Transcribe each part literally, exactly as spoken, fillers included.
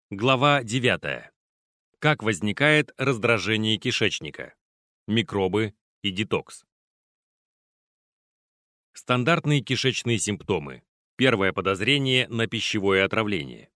Глава девятая. Как возникает раздражение кишечника? Микробы и детокс. Стандартные кишечные симптомы. Первое подозрение на пищевое отравление.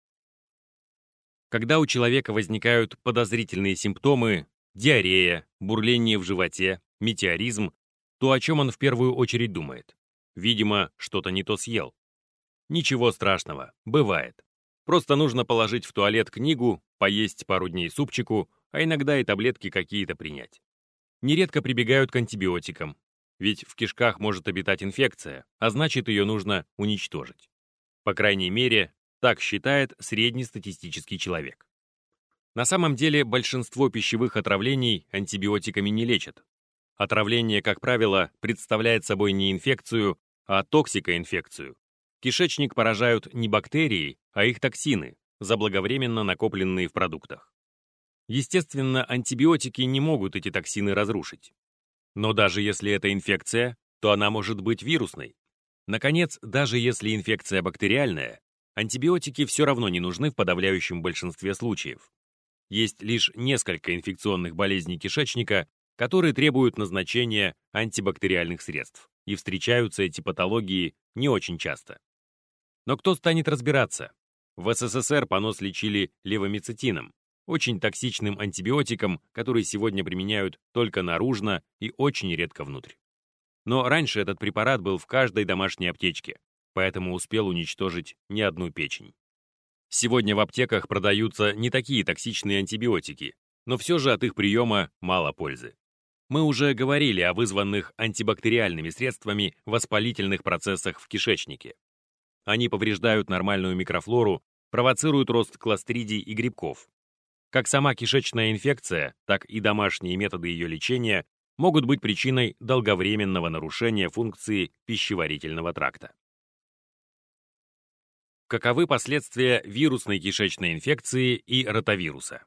Когда у человека возникают подозрительные симптомы, диарея, бурление в животе, метеоризм, то о чем он в первую очередь думает? Видимо, что-то не то съел. Ничего страшного, бывает. Просто нужно положить в туалет книгу, поесть пару дней супчику, а иногда и таблетки какие-то принять. Нередко прибегают к антибиотикам, ведь в кишках может обитать инфекция, а значит, ее нужно уничтожить. По крайней мере, так считает среднестатистический человек. На самом деле, большинство пищевых отравлений антибиотиками не лечат. Отравление, как правило, представляет собой не инфекцию, а токсикоинфекцию. Кишечник поражают не бактерии, а их токсины, заблаговременно накопленные в продуктах. Естественно, антибиотики не могут эти токсины разрушить. Но даже если это инфекция, то она может быть вирусной. Наконец, даже если инфекция бактериальная, антибиотики все равно не нужны в подавляющем большинстве случаев. Есть лишь несколько инфекционных болезней кишечника, которые требуют назначения антибактериальных средств, и встречаются эти патологии не очень часто. Но кто станет разбираться? В СССР понос лечили левомицетином, очень токсичным антибиотиком, который сегодня применяют только наружно и очень редко внутрь. Но раньше этот препарат был в каждой домашней аптечке, поэтому успел уничтожить не одну печень. Сегодня в аптеках продаются не такие токсичные антибиотики, но все же от их приема мало пользы. Мы уже говорили о вызванных антибактериальными средствами воспалительных процессах в кишечнике. Они повреждают нормальную микрофлору, провоцируют рост кластридий и грибков. Как сама кишечная инфекция, так и домашние методы ее лечения могут быть причиной долговременного нарушения функции пищеварительного тракта. Каковы последствия вирусной кишечной инфекции и ротавируса?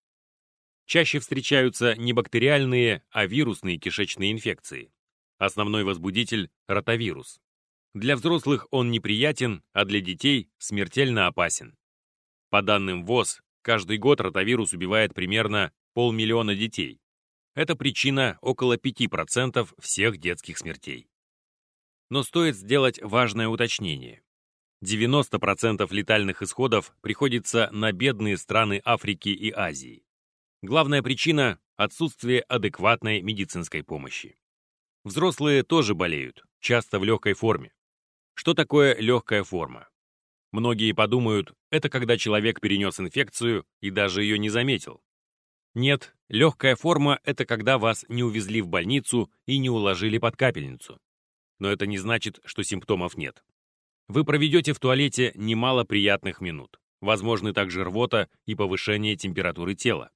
Чаще встречаются не бактериальные, а вирусные кишечные инфекции. Основной возбудитель – ротавирус. Для взрослых он неприятен, а для детей смертельно опасен. По данным ВОЗ, каждый год ротавирус убивает примерно полмиллиона детей. Это причина около пяти процентов всех детских смертей. Но стоит сделать важное уточнение. девяносто процентов летальных исходов приходится на бедные страны Африки и Азии. Главная причина – отсутствие адекватной медицинской помощи. Взрослые тоже болеют, часто в легкой форме. Что такое легкая форма? Многие подумают, это когда человек перенес инфекцию и даже ее не заметил. Нет, легкая форма – это когда вас не увезли в больницу и не уложили под капельницу. Но это не значит, что симптомов нет. Вы проведете в туалете немало приятных минут. Возможны также рвота и повышение температуры тела.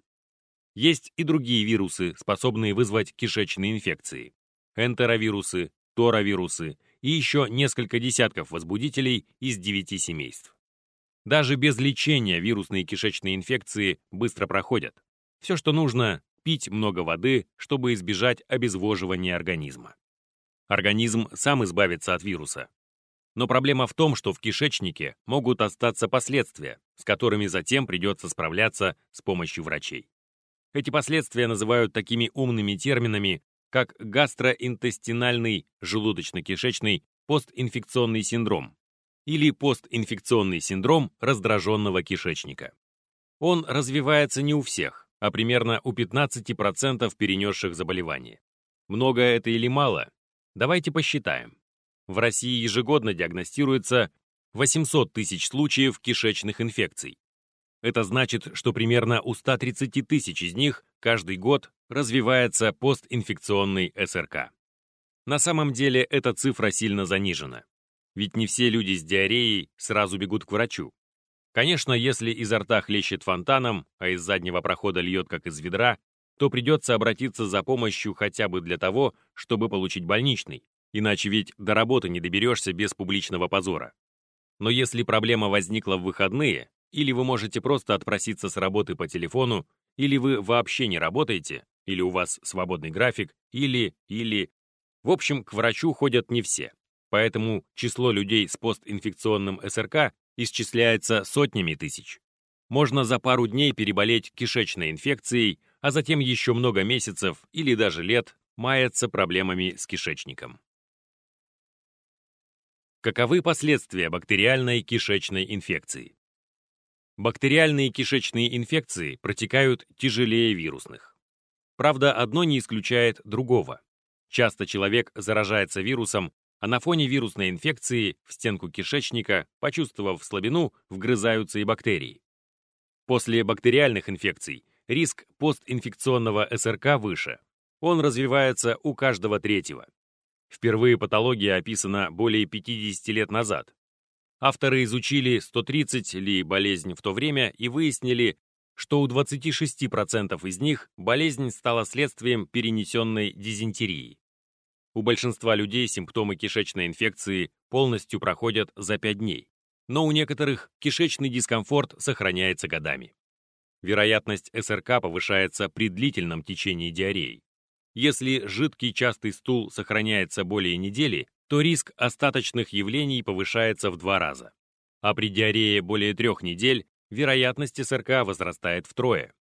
Есть и другие вирусы, способные вызвать кишечные инфекции. Энтеровирусы, торовирусы и еще несколько десятков возбудителей из девяти семейств. Даже без лечения вирусные кишечные инфекции быстро проходят. Все, что нужно – пить много воды, чтобы избежать обезвоживания организма. Организм сам избавится от вируса. Но проблема в том, что в кишечнике могут остаться последствия, с которыми затем придется справляться с помощью врачей. Эти последствия называют такими умными терминами, как гастроинтестинальный желудочно-кишечный постинфекционный синдром или постинфекционный синдром раздраженного кишечника. Он развивается не у всех, а примерно у пятнадцати процентов перенесших заболевание. Много это или мало? Давайте посчитаем. В России ежегодно диагностируется восемьсот тысяч случаев кишечных инфекций. Это значит, что примерно у ста тридцати тысяч из них каждый год развивается постинфекционный СРК. На самом деле эта цифра сильно занижена. Ведь не все люди с диареей сразу бегут к врачу. Конечно, если изо рта хлещет фонтаном, а из заднего прохода льет как из ведра, то придется обратиться за помощью хотя бы для того, чтобы получить больничный. Иначе ведь до работы не доберешься без публичного позора. Но если проблема возникла в выходные, или вы можете просто отпроситься с работы по телефону, или вы вообще не работаете, или у вас свободный график, или, или... В общем, к врачу ходят не все. Поэтому число людей с постинфекционным СРК исчисляется сотнями тысяч. можно за пару дней переболеть кишечной инфекцией, а затем еще много месяцев или даже лет маяться проблемами с кишечником. Каковы последствия бактериальной кишечной инфекции? Бактериальные кишечные инфекции протекают тяжелее вирусных. Правда, одно не исключает другого. Часто человек заражается вирусом, а на фоне вирусной инфекции в стенку кишечника, почувствовав слабину, вгрызаются и бактерии. После бактериальных инфекций риск постинфекционного эс эр ка выше. Он развивается у каждого третьего. Впервые патология описана более пятидесяти лет назад. Авторы изучили сто тридцать ли болезнь в то время и выяснили, что у двадцати шести процентов из них болезнь стала следствием перенесенной дизентерии. У большинства людей симптомы кишечной инфекции полностью проходят за пять дней, но у некоторых кишечный дискомфорт сохраняется годами. Вероятность эс эр ка повышается при длительном течении диареи. Если жидкий частый стул сохраняется более недели, то риск остаточных явлений повышается в два раза. А при диарее более трех недель вероятность эс эр ка возрастает втрое.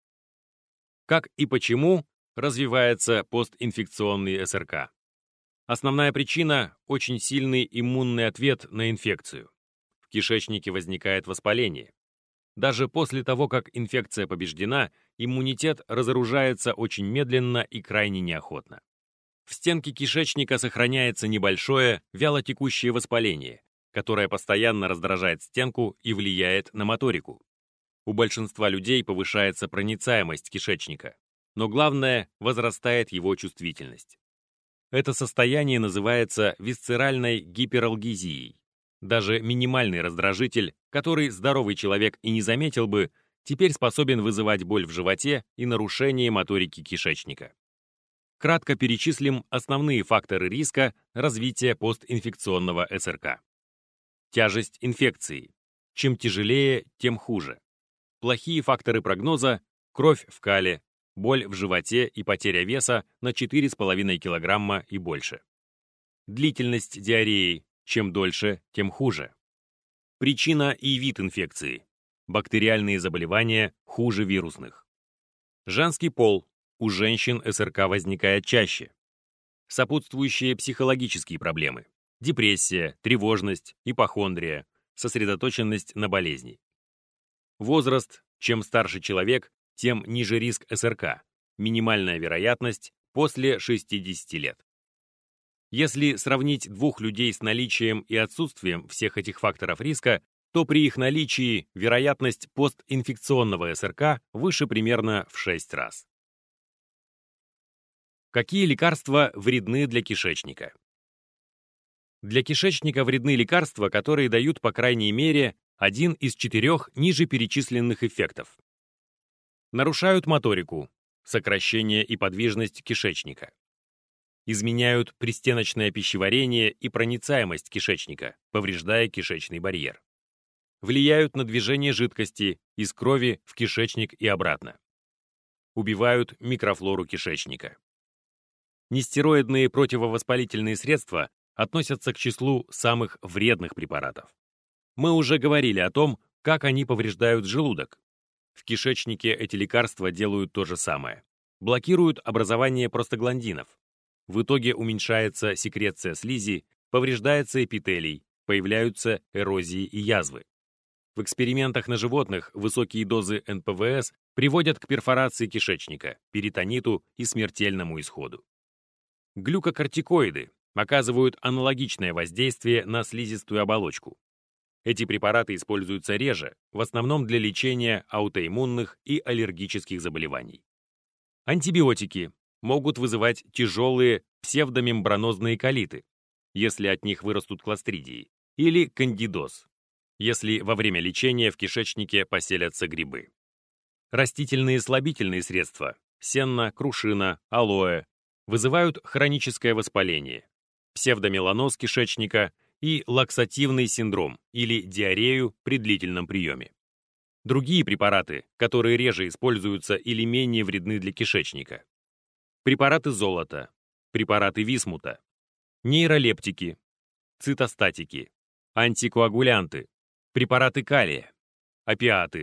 Как и почему развивается постинфекционный эс эр ка? Основная причина – очень сильный иммунный ответ на инфекцию. В кишечнике возникает воспаление. Даже после того, как инфекция побеждена, иммунитет разоружается очень медленно и крайне неохотно. В стенке кишечника сохраняется небольшое вялотекущее воспаление, которое постоянно раздражает стенку и влияет на моторику. У большинства людей повышается проницаемость кишечника, но главное – возрастает его чувствительность. Это состояние называется висцеральной гипералгезией. Даже минимальный раздражитель, который здоровый человек и не заметил бы, теперь способен вызывать боль в животе и нарушение моторики кишечника. Кратко перечислим основные факторы риска развития постинфекционного эс эр ка. Тяжесть инфекции. Чем тяжелее, тем хуже. Плохие факторы прогноза – кровь в кале, боль в животе и потеря веса на четыре с половиной килограмма и больше. Длительность диареи. Чем дольше, тем хуже. Причина и вид инфекции. Бактериальные заболевания хуже вирусных. Женский пол. У женщин эс эр ка возникает чаще. Сопутствующие психологические проблемы. Депрессия, тревожность, ипохондрия, сосредоточенность на болезни. Возраст. Чем старше человек, тем ниже риск эс эр ка. Минимальная вероятность после шестидесяти лет. Если сравнить двух людей с наличием и отсутствием всех этих факторов риска, то при их наличии вероятность постинфекционного эс эр ка выше примерно в шесть раз. Какие лекарства вредны для кишечника? Для кишечника вредны лекарства, которые дают, по крайней мере, один из четырех ниже перечисленных эффектов. Нарушают моторику, сокращение и подвижность кишечника. Изменяют пристеночное пищеварение и проницаемость кишечника, повреждая кишечный барьер. Влияют на движение жидкости из крови в кишечник и обратно. Убивают микрофлору кишечника. Нестероидные противовоспалительные средства относятся к числу самых вредных препаратов. Мы уже говорили о том, как они повреждают желудок. В кишечнике эти лекарства делают то же самое. Блокируют образование простагландинов. В итоге уменьшается секреция слизи, повреждается эпителий, появляются эрозии и язвы. В экспериментах на животных высокие дозы эн пэ вэ эс приводят к перфорации кишечника, перитониту и смертельному исходу. Глюкокортикоиды оказывают аналогичное воздействие на слизистую оболочку. Эти препараты используются реже, в основном для лечения аутоиммунных и аллергических заболеваний. Антибиотики могут вызывать тяжелые псевдомембранозные колиты, если от них вырастут кластридии, или кандидоз, если во время лечения в кишечнике поселятся грибы. Растительные слабительные средства – сенна, крушина, алоэ – вызывают хроническое воспаление, псевдомеланоз кишечника и лаксативный синдром или диарею при длительном приеме. Другие препараты, которые реже используются или менее вредны для кишечника. Препараты золота, препараты висмута, нейролептики, цитостатики, антикоагулянты, препараты калия, опиаты,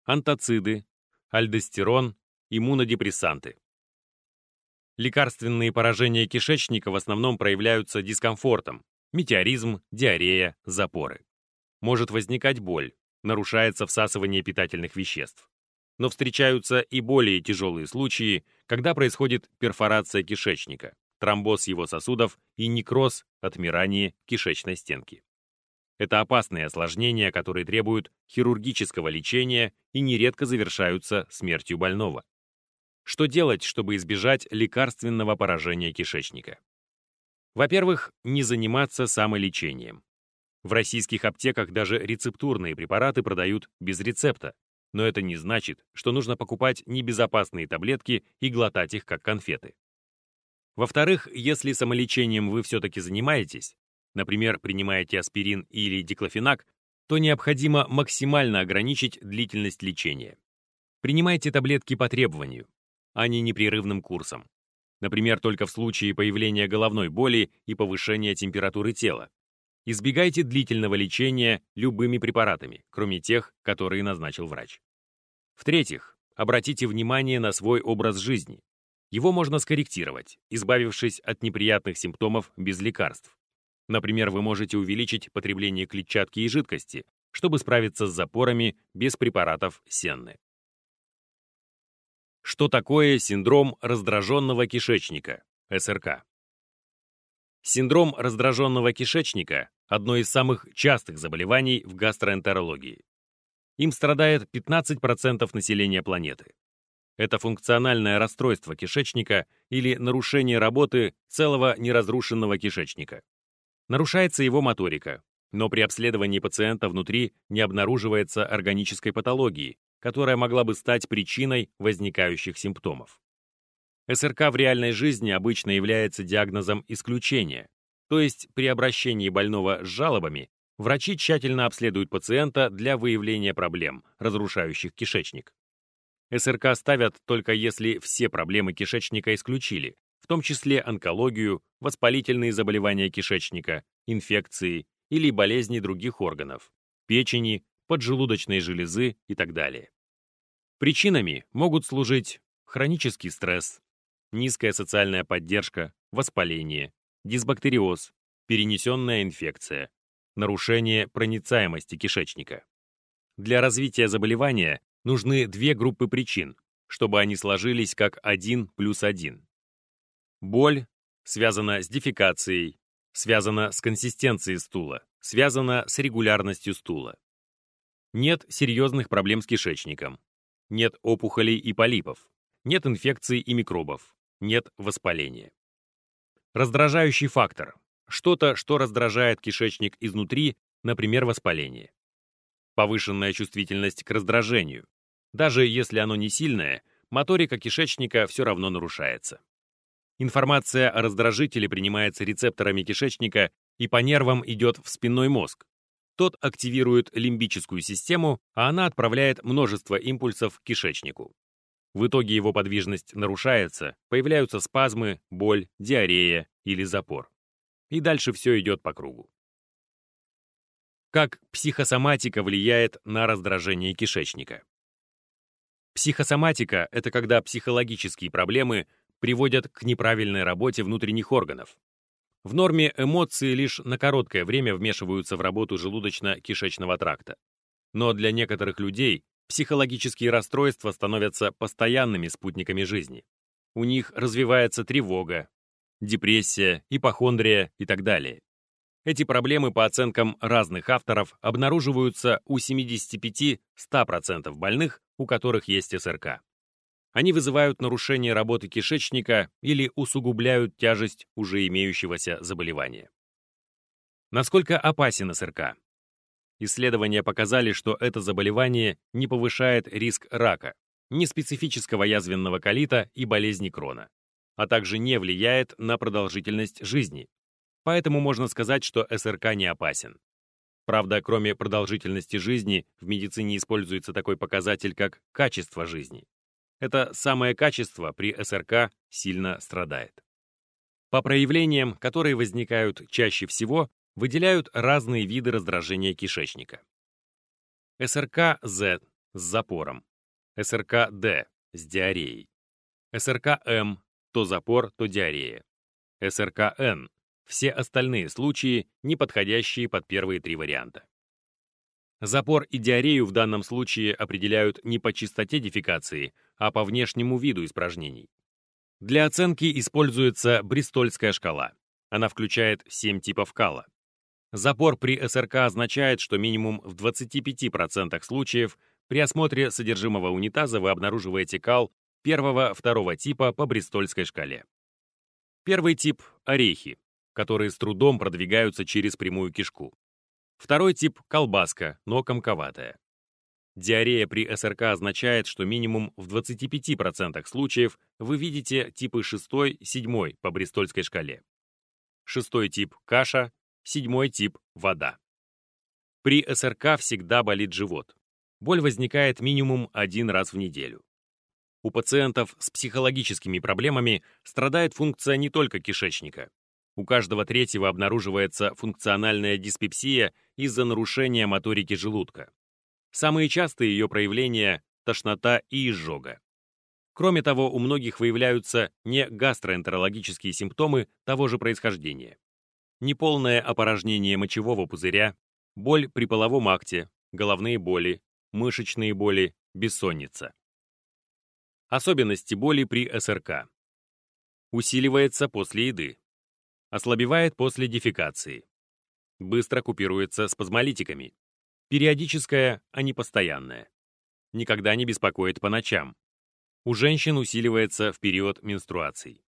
антациды, альдостерон, иммунодепрессанты. Лекарственные поражения кишечника в основном проявляются дискомфортом, метеоризм, диарея, запоры. Может возникать боль, нарушается всасывание питательных веществ. Но встречаются и более тяжелые случаи, когда происходит перфорация кишечника, тромбоз его сосудов и некроз, отмирание кишечной стенки. Это опасные осложнения, которые требуют хирургического лечения и нередко завершаются смертью больного. Что делать, чтобы избежать лекарственного поражения кишечника? Во-первых, не заниматься самолечением. В российских аптеках даже рецептурные препараты продают без рецепта, но это не значит, что нужно покупать небезопасные таблетки и глотать их как конфеты. Во-вторых, если самолечением вы все-таки занимаетесь, например, принимаете аспирин или диклофенак, то необходимо максимально ограничить длительность лечения. Принимайте таблетки по требованию, а не непрерывным курсом. Например, только в случае появления головной боли и повышения температуры тела. Избегайте длительного лечения любыми препаратами, кроме тех, которые назначил врач. В-третьих, обратите внимание на свой образ жизни. Его можно скорректировать, избавившись от неприятных симптомов без лекарств. Например, вы можете увеличить потребление клетчатки и жидкости, чтобы справиться с запорами без препаратов сенны. Что такое синдром раздраженного кишечника, эс эр ка? Синдром раздраженного кишечника – одно из самых частых заболеваний в гастроэнтерологии. Им страдает пятнадцать процентов населения планеты. Это функциональное расстройство кишечника или нарушение работы целого неразрушенного кишечника. Нарушается его моторика, но при обследовании пациента внутри не обнаруживается органической патологии, которая могла бы стать причиной возникающих симптомов. эс эр ка в реальной жизни обычно является диагнозом исключения, то есть при обращении больного с жалобами врачи тщательно обследуют пациента для выявления проблем, разрушающих кишечник. эс эр ка ставят только если все проблемы кишечника исключили, в том числе онкологию, воспалительные заболевания кишечника, инфекции или болезни других органов, печени, поджелудочной железы и так далее. Причинами могут служить хронический стресс, низкая социальная поддержка, воспаление, дисбактериоз, перенесенная инфекция, нарушение проницаемости кишечника. Для развития заболевания нужны две группы причин, чтобы они сложились как один плюс один. Боль связана с дефекацией, связана с консистенцией стула, связана с регулярностью стула. Нет серьезных проблем с кишечником, нет опухолей и полипов, нет инфекций и микробов, нет воспаления. Раздражающий фактор – что-то, что раздражает кишечник изнутри, например, воспаление. Повышенная чувствительность к раздражению. Даже если оно не сильное, моторика кишечника все равно нарушается. Информация о раздражителе принимается рецепторами кишечника и по нервам идет в спинной мозг. Тот активирует лимбическую систему, а она отправляет множество импульсов к кишечнику. В итоге его подвижность нарушается, появляются спазмы, боль, диарея или запор. И дальше все идет по кругу. Как психосоматика влияет на раздражение кишечника? Психосоматика – это когда психологические проблемы приводят к неправильной работе внутренних органов. В норме эмоции лишь на короткое время вмешиваются в работу желудочно-кишечного тракта. Но для некоторых людей психологические расстройства становятся постоянными спутниками жизни. У них развивается тревога, депрессия, ипохондрия и так далее. Эти проблемы, по оценкам разных авторов, обнаруживаются у семьдесят пять - сто процентов больных, у которых есть эс эр ка. Они вызывают нарушение работы кишечника или усугубляют тяжесть уже имеющегося заболевания. Насколько опасен эс эр ка? Исследования показали, что это заболевание не повышает риск рака, неспецифического язвенного колита и болезни Крона, а также не влияет на продолжительность жизни. Поэтому можно сказать, что эс эр ка не опасен. Правда, кроме продолжительности жизни, в медицине используется такой показатель, как качество жизни. Это самое качество при эс эр ка сильно страдает. По проявлениям, которые возникают чаще всего, выделяют разные виды раздражения кишечника. эс эр ка зет с запором, СРК-Д с диареей, СРК-М то запор, то диарея, СРК-Н все остальные случаи, не подходящие под первые три варианта. Запор и диарею в данном случае определяют не по частоте дефекации, а по внешнему виду испражнений. Для оценки используется Бристольская шкала. Она включает семь типов кала. Запор при СРК означает, что минимум в двадцати пяти процентах случаев при осмотре содержимого унитаза вы обнаруживаете кал первого-второго типа по Бристольской шкале. Первый тип – орехи, которые с трудом продвигаются через прямую кишку. Второй тип – колбаска, но комковатая. Диарея при СРК означает, что минимум в двадцати пяти процентах случаев вы видите типы шестой-седьмой по Бристольской шкале. Шестой тип – каша, седьмой тип – вода. При СРК всегда болит живот. Боль возникает минимум один раз в неделю. У пациентов с психологическими проблемами страдает функция не только кишечника. У каждого третьего обнаруживается функциональная диспепсия из-за нарушения моторики желудка. Самые частые ее проявления – тошнота и изжога. Кроме того, у многих выявляются не гастроэнтерологические симптомы того же происхождения. Неполное опорожнение мочевого пузыря, боль при половом акте, головные боли, мышечные боли, бессонница. Особенности боли при СРК. Усиливается после еды. Ослабевает после дефекации. Быстро купируется спазмолитиками. Периодическая, а не постоянная. Никогда не беспокоит по ночам. У женщин усиливается в период менструаций.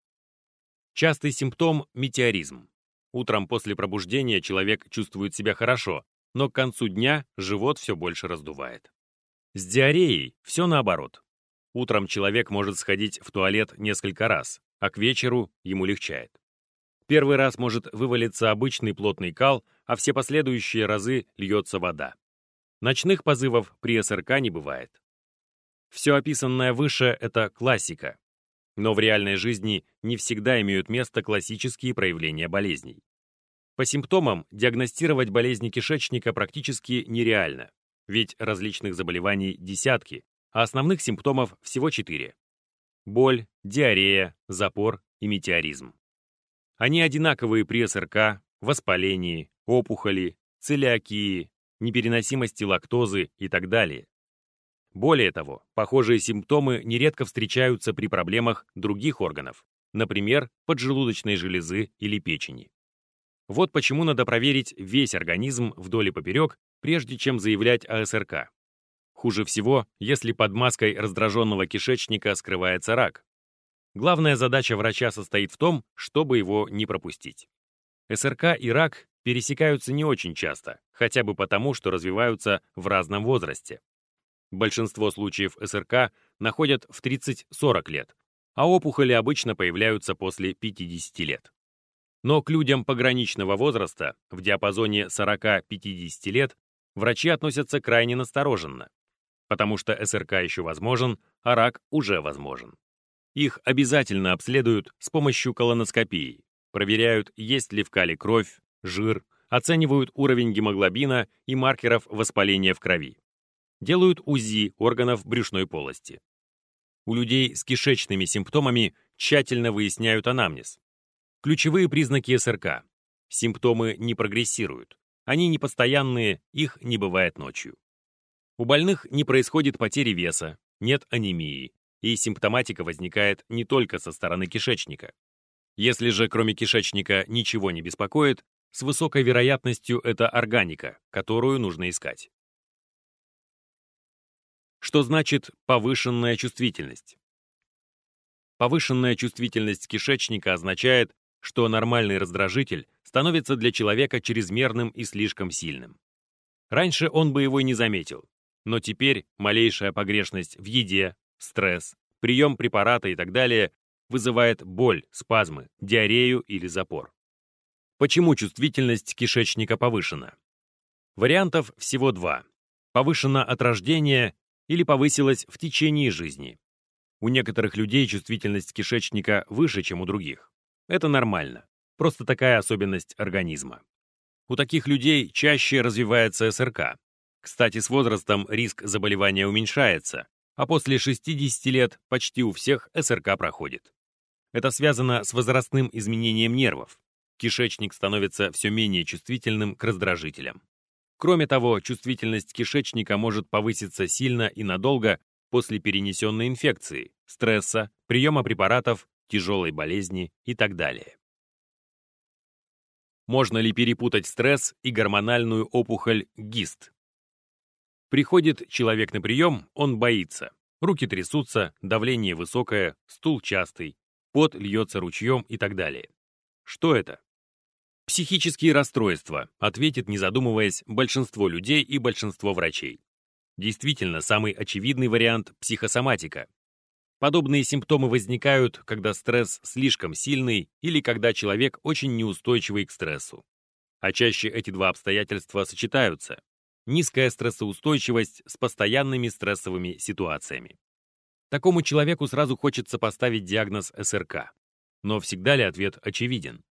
Частый симптом – метеоризм. Утром после пробуждения человек чувствует себя хорошо, но к концу дня живот все больше раздувает. С диареей все наоборот. Утром человек может сходить в туалет несколько раз, а к вечеру ему легчает. Первый раз может вывалиться обычный плотный кал, а все последующие разы льется вода. Ночных позывов при СРК не бывает. Все описанное выше – это классика. Но в реальной жизни не всегда имеют место классические проявления болезней. По симптомам диагностировать болезни кишечника практически нереально, ведь различных заболеваний десятки, а основных симптомов всего четыре. Боль, диарея, запор и метеоризм. Они одинаковые при СРК, воспалении, опухоли, целиакии, непереносимости лактозы и так далее. Более того, похожие симптомы нередко встречаются при проблемах других органов, например, поджелудочной железы или печени. Вот почему надо проверить весь организм вдоль и поперек, прежде чем заявлять о СРК. Хуже всего, если под маской раздраженного кишечника скрывается рак. Главная задача врача состоит в том, чтобы его не пропустить. СРК и рак пересекаются не очень часто, хотя бы потому, что развиваются в разном возрасте. Большинство случаев СРК находят в тридцать-сорок лет, а опухоли обычно появляются после пятидесяти лет. Но к людям пограничного возраста, в диапазоне сорока-пятидесяти лет, врачи относятся крайне настороженно, потому что СРК еще возможен, а рак уже возможен. Их обязательно обследуют с помощью колоноскопии, проверяют, есть ли в кале кровь, жир, оценивают уровень гемоглобина и маркеров воспаления в крови. Делают УЗИ органов брюшной полости. У людей с кишечными симптомами тщательно выясняют анамнез. Ключевые признаки СРК. Симптомы не прогрессируют. Они непостоянные, их не бывает ночью. У больных не происходит потери веса, нет анемии, и симптоматика возникает не только со стороны кишечника. Если же кроме кишечника ничего не беспокоит, с высокой вероятностью это органика, которую нужно искать. Что значит повышенная чувствительность? Повышенная чувствительность кишечника означает, что нормальный раздражитель становится для человека чрезмерным и слишком сильным. Раньше он бы его не заметил, но теперь малейшая погрешность в еде, стресс, прием препарата и так далее вызывает боль, спазмы, диарею или запор. Почему чувствительность кишечника повышена? Вариантов всего два. Повышена от рождения или повысилась в течение жизни. У некоторых людей чувствительность кишечника выше, чем у других. Это нормально, просто такая особенность организма. У таких людей чаще развивается СРК. Кстати, с возрастом риск заболевания уменьшается, а после шестидесяти лет почти у всех СРК проходит. Это связано с возрастным изменением нервов. Кишечник становится все менее чувствительным к раздражителям. Кроме того, чувствительность кишечника может повыситься сильно и надолго после перенесенной инфекции, стресса, приема препаратов, тяжелой болезни и так далее. Можно ли перепутать стресс и гормональную опухоль гист? Приходит человек на прием, он боится. Руки трясутся, давление высокое, стул частый, пот льется ручьем и так далее. Что это? Психические расстройства, ответит, не задумываясь, большинство людей и большинство врачей. Действительно, самый очевидный вариант – психосоматика. Подобные симптомы возникают, когда стресс слишком сильный или когда человек очень неустойчивый к стрессу. А чаще эти два обстоятельства сочетаются. Низкая стрессоустойчивость с постоянными стрессовыми ситуациями. Такому человеку сразу хочется поставить диагноз СРК. Но всегда ли ответ очевиден?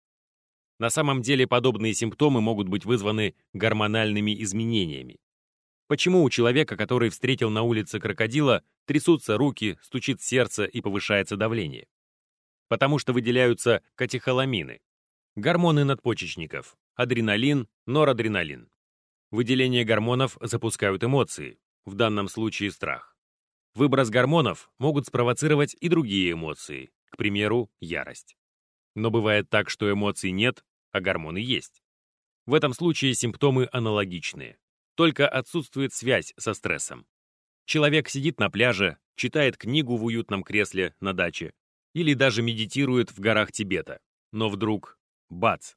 На самом деле подобные симптомы могут быть вызваны гормональными изменениями. Почему у человека, который встретил на улице крокодила, трясутся руки, стучит сердце и повышается давление? Потому что выделяются катехоламины, гормоны надпочечников, адреналин, норадреналин. Выделение гормонов запускают эмоции, в данном случае страх. Выброс гормонов могут спровоцировать и другие эмоции, к примеру, ярость. Но бывает так, что эмоций нет, а гормоны есть. В этом случае симптомы аналогичные, только отсутствует связь со стрессом. Человек сидит на пляже, читает книгу в уютном кресле на даче или даже медитирует в горах Тибета, но вдруг — бац!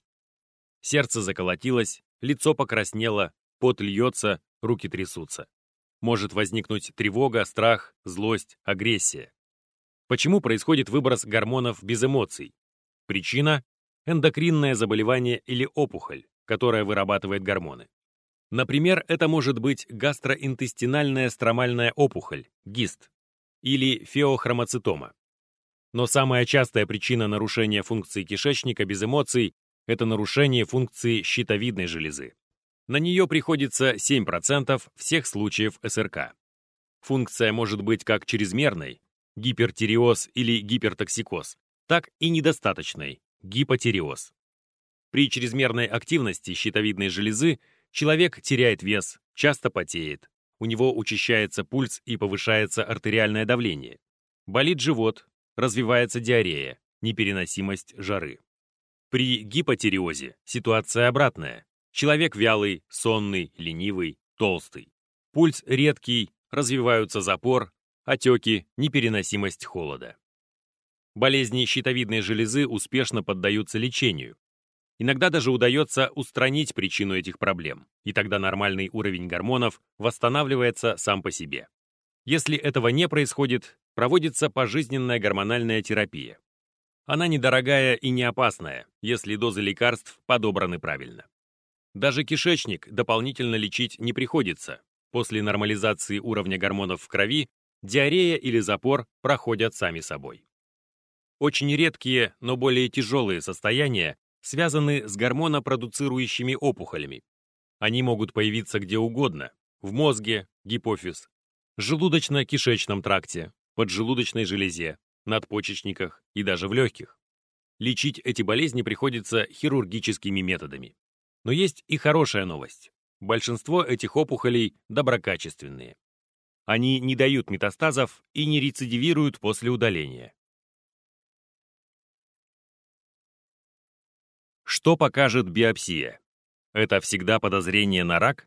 Сердце заколотилось, лицо покраснело, пот льется, руки трясутся. Может возникнуть тревога, страх, злость, агрессия. Почему происходит выброс гормонов без эмоций? Причина – эндокринное заболевание или опухоль, которая вырабатывает гормоны. Например, это может быть гастроинтестинальная стромальная опухоль, гист, или феохромоцитома. Но самая частая причина нарушения функции кишечника без эмоций – это нарушение функции щитовидной железы. На нее приходится семь процентов всех случаев СРК. Функция может быть как чрезмерной, гипертиреоз или гипертоксикоз, так и недостаточной, гипотиреоз. При чрезмерной активности щитовидной железы человек теряет вес, часто потеет, у него учащается пульс и повышается артериальное давление. Болит живот, развивается диарея, непереносимость жары. При гипотиреозе ситуация обратная. Человек вялый, сонный, ленивый, толстый. Пульс редкий, развиваются запор, отеки, непереносимость холода. Болезни щитовидной железы успешно поддаются лечению. Иногда даже удается устранить причину этих проблем, и тогда нормальный уровень гормонов восстанавливается сам по себе. Если этого не происходит, проводится пожизненная гормональная терапия. Она недорогая и не опасная, если дозы лекарств подобраны правильно. Даже кишечник дополнительно лечить не приходится. После нормализации уровня гормонов в крови диарея или запор проходят сами собой. Очень редкие, но более тяжелые состояния связаны с гормонопродуцирующими опухолями. Они могут появиться где угодно – в мозге, гипофиз, желудочно-кишечном тракте, поджелудочной железе, надпочечниках и даже в легких. Лечить эти болезни приходится хирургическими методами. Но есть и хорошая новость. Большинство этих опухолей доброкачественные. Они не дают метастазов и не рецидивируют после удаления. Что покажет биопсия? Это всегда подозрение на рак?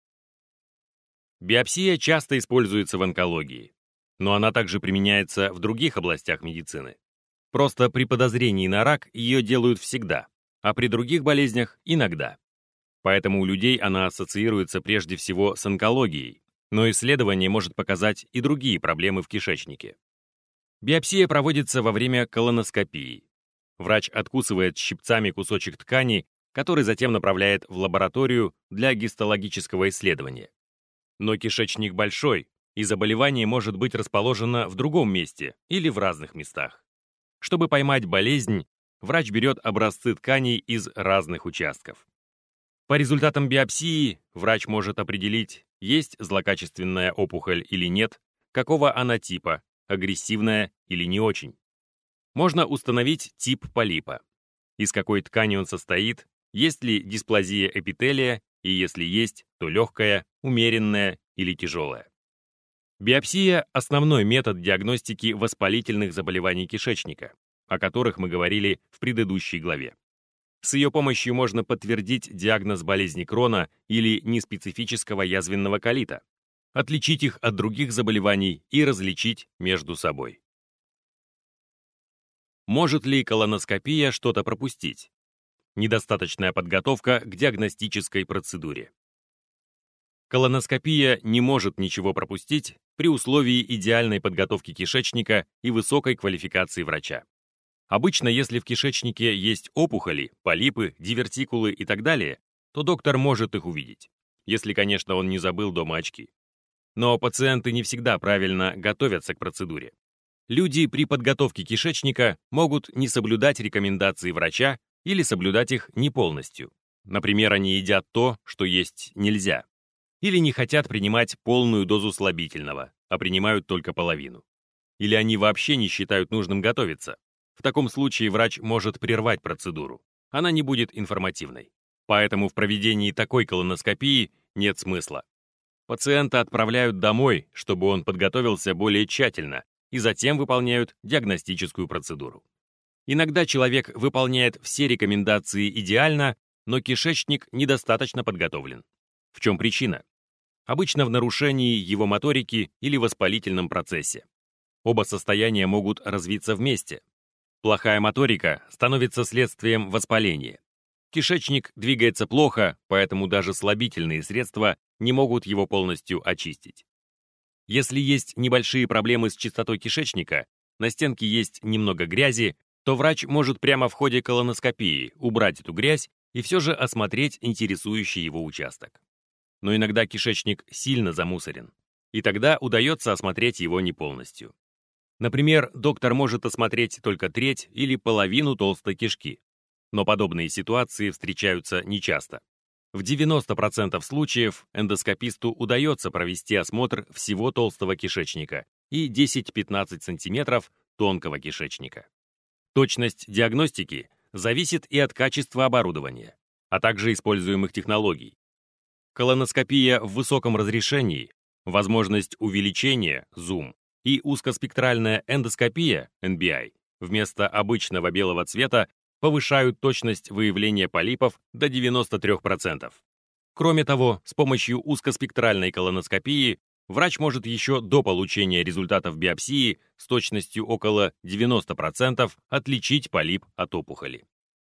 Биопсия часто используется в онкологии, но она также применяется в других областях медицины. Просто при подозрении на рак ее делают всегда, а при других болезнях – иногда. Поэтому у людей она ассоциируется прежде всего с онкологией, но исследование может показать и другие проблемы в кишечнике. Биопсия проводится во время колоноскопии. Врач откусывает щипцами кусочек ткани, который затем направляет в лабораторию для гистологического исследования. Но кишечник большой, и заболевание может быть расположено в другом месте или в разных местах. Чтобы поймать болезнь, врач берет образцы тканей из разных участков. По результатам биопсии врач может определить, есть злокачественная опухоль или нет, какого она типа, агрессивная или не очень. Можно установить тип полипа, из какой ткани он состоит, есть ли дисплазия эпителия, и если есть, то легкая, умеренная или тяжелая. Биопсия – основной метод диагностики воспалительных заболеваний кишечника, о которых мы говорили в предыдущей главе. С ее помощью можно подтвердить диагноз болезни Крона или неспецифического язвенного колита, отличить их от других заболеваний и различить между собой. Может ли колоноскопия что-то пропустить? Недостаточная подготовка к диагностической процедуре. Колоноскопия не может ничего пропустить при условии идеальной подготовки кишечника и высокой квалификации врача. Обычно, если в кишечнике есть опухоли, полипы, дивертикулы и так далее, то доктор может их увидеть, если, конечно, он не забыл дома очки. Но пациенты не всегда правильно готовятся к процедуре. Люди при подготовке кишечника могут не соблюдать рекомендации врача или соблюдать их не полностью. Например, они едят то, что есть нельзя. Или не хотят принимать полную дозу слабительного, а принимают только половину. Или они вообще не считают нужным готовиться. В таком случае врач может прервать процедуру. Она не будет информативной. Поэтому в проведении такой колоноскопии нет смысла. Пациента отправляют домой, чтобы он подготовился более тщательно, и затем выполняют диагностическую процедуру. Иногда человек выполняет все рекомендации идеально, но кишечник недостаточно подготовлен. В чем причина? Обычно в нарушении его моторики или воспалительном процессе. Оба состояния могут развиться вместе. Плохая моторика становится следствием воспаления. Кишечник двигается плохо, поэтому даже слабительные средства не могут его полностью очистить. Если есть небольшие проблемы с чистотой кишечника, на стенке есть немного грязи, то врач может прямо в ходе колоноскопии убрать эту грязь и все же осмотреть интересующий его участок. Но иногда кишечник сильно замусорен, и тогда удается осмотреть его не полностью. Например, доктор может осмотреть только треть или половину толстой кишки, но подобные ситуации встречаются нечасто. В девяноста процентах случаев эндоскописту удается провести осмотр всего толстого кишечника и десять-пятнадцать сантиметров тонкого кишечника. Точность диагностики зависит и от качества оборудования, а также используемых технологий. Колоноскопия в высоком разрешении, возможность увеличения, зум, и узкоспектральная эндоскопия, эн би ай, вместо обычного белого цвета повышают точность выявления полипов до девяноста трёх процентов. Кроме того, с помощью узкоспектральной колоноскопии врач может еще до получения результатов биопсии с точностью около девяноста процентов отличить полип от опухоли.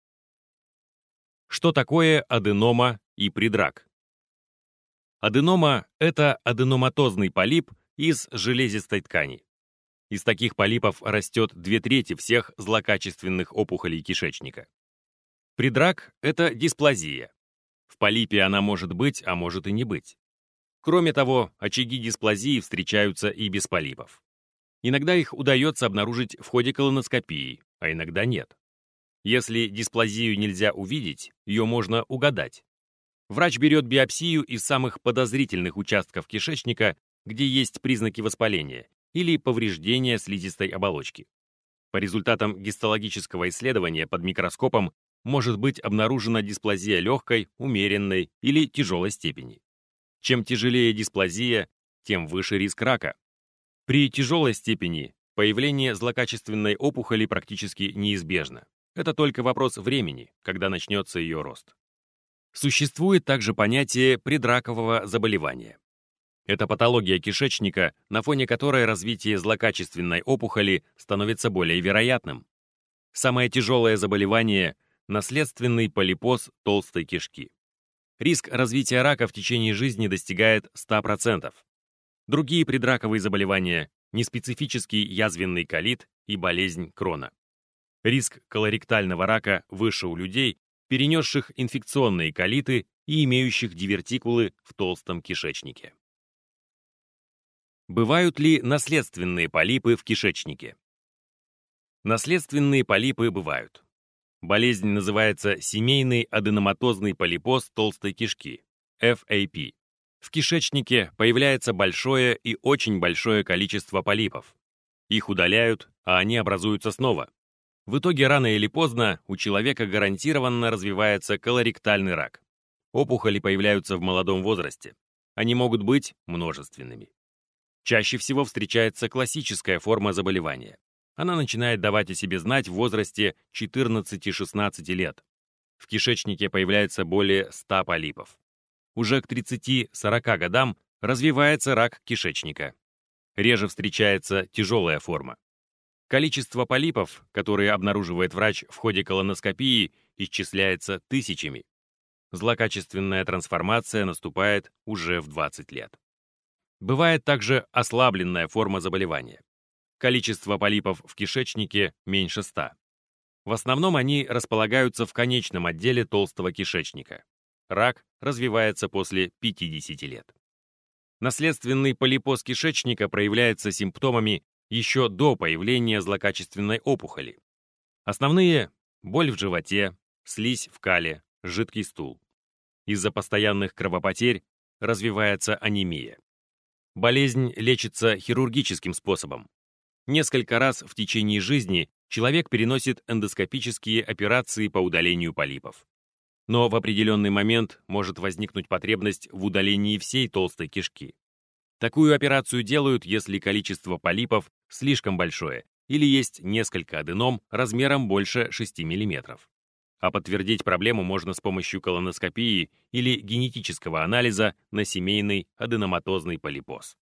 Что такое аденома и предрак? Аденома – это аденоматозный полип из железистой ткани. Из таких полипов растет две трети всех злокачественных опухолей кишечника. Предрак – это дисплазия. В полипе она может быть, а может и не быть. Кроме того, очаги дисплазии встречаются и без полипов. Иногда их удается обнаружить в ходе колоноскопии, а иногда нет. Если дисплазию нельзя увидеть, ее можно угадать. Врач берет биопсию из самых подозрительных участков кишечника, где есть признаки воспаления или повреждения слизистой оболочки. По результатам гистологического исследования под микроскопом может быть обнаружена дисплазия легкой, умеренной или тяжелой степени. Чем тяжелее дисплазия, тем выше риск рака. При тяжелой степени появление злокачественной опухоли практически неизбежно. Это только вопрос времени, когда начнется ее рост. Существует также понятие предракового заболевания. Это патология кишечника, на фоне которой развитие злокачественной опухоли становится более вероятным. Самое тяжелое заболевание – наследственный полипоз толстой кишки. Риск развития рака в течение жизни достигает ста процентов. Другие предраковые заболевания – неспецифический язвенный колит и болезнь Крона. Риск колоректального рака выше у людей, перенесших инфекционные колиты и имеющих дивертикулы в толстом кишечнике. Бывают ли наследственные полипы в кишечнике? Наследственные полипы бывают. Болезнь называется семейный аденоматозный полипоз толстой кишки, эф эй пи. В кишечнике появляется большое и очень большое количество полипов. Их удаляют, а они образуются снова. В итоге рано или поздно у человека гарантированно развивается колоректальный рак. Опухоли появляются в молодом возрасте. Они могут быть множественными. Чаще всего встречается классическая форма заболевания. Она начинает давать о себе знать в возрасте четырнадцати-шестнадцати лет. В кишечнике появляется более ста полипов. Уже к тридцати-сорока годам развивается рак кишечника. Реже встречается тяжелая форма. Количество полипов, которые обнаруживает врач в ходе колоноскопии, исчисляется тысячами. Злокачественная трансформация наступает уже в двадцать лет. Бывает также ослабленная форма заболевания. Количество полипов в кишечнике меньше ста. В основном они располагаются в конечном отделе толстого кишечника. Рак развивается после пятидесяти лет. Наследственный полипоз кишечника проявляется симптомами еще до появления злокачественной опухоли. Основные – боль в животе, слизь в кале, жидкий стул. Из-за постоянных кровопотерь развивается анемия. Болезнь лечится хирургическим способом. Несколько раз в течение жизни человек переносит эндоскопические операции по удалению полипов. Но в определенный момент может возникнуть потребность в удалении всей толстой кишки. Такую операцию делают, если количество полипов слишком большое или есть несколько аденом размером больше шести миллиметров. А подтвердить проблему можно с помощью колоноскопии или генетического анализа на семейный аденоматозный полипоз.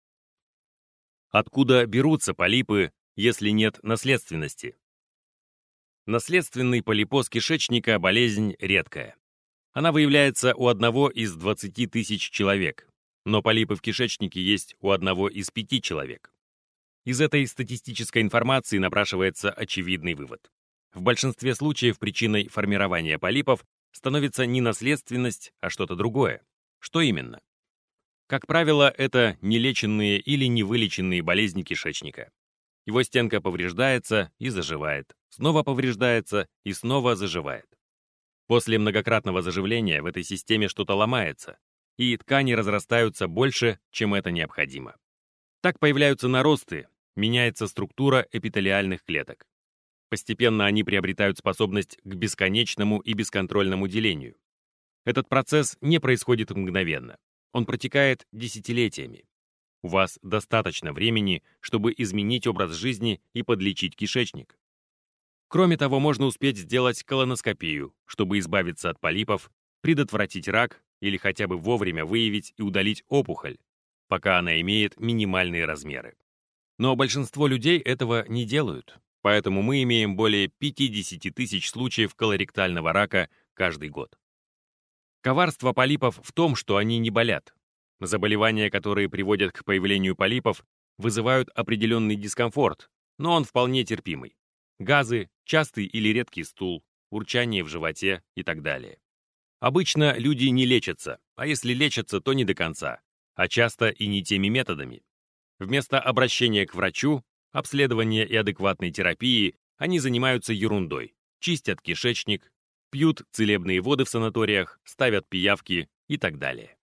Откуда берутся полипы, если нет наследственности? Наследственный полипоз кишечника – болезнь редкая. Она выявляется у одного из двадцати тысяч человек, но полипы в кишечнике есть у одного из пяти человек. Из этой статистической информации напрашивается очевидный вывод. В большинстве случаев причиной формирования полипов становится не наследственность, а что-то другое. Что именно? Как правило, это нелеченные или невылеченные болезни кишечника. Его стенка повреждается и заживает, снова повреждается и снова заживает. После многократного заживления в этой системе что-то ломается, и ткани разрастаются больше, чем это необходимо. Так появляются наросты, меняется структура эпителиальных клеток. Постепенно они приобретают способность к бесконечному и бесконтрольному делению. Этот процесс не происходит мгновенно. Он протекает десятилетиями. У вас достаточно времени, чтобы изменить образ жизни и подлечить кишечник. Кроме того, можно успеть сделать колоноскопию, чтобы избавиться от полипов, предотвратить рак или хотя бы вовремя выявить и удалить опухоль, пока она имеет минимальные размеры. Но большинство людей этого не делают, поэтому мы имеем более пятидесяти тысяч случаев колоректального рака каждый год. Коварство полипов в том, что они не болят. Заболевания, которые приводят к появлению полипов, вызывают определенный дискомфорт, но он вполне терпимый. Газы, частый или редкий стул, урчание в животе и так далее. Обычно люди не лечатся, а если лечатся, то не до конца, а часто и не теми методами. Вместо обращения к врачу, обследования и адекватной терапии они занимаются ерундой, чистят кишечник, пьют целебные воды в санаториях, ставят пиявки и так далее.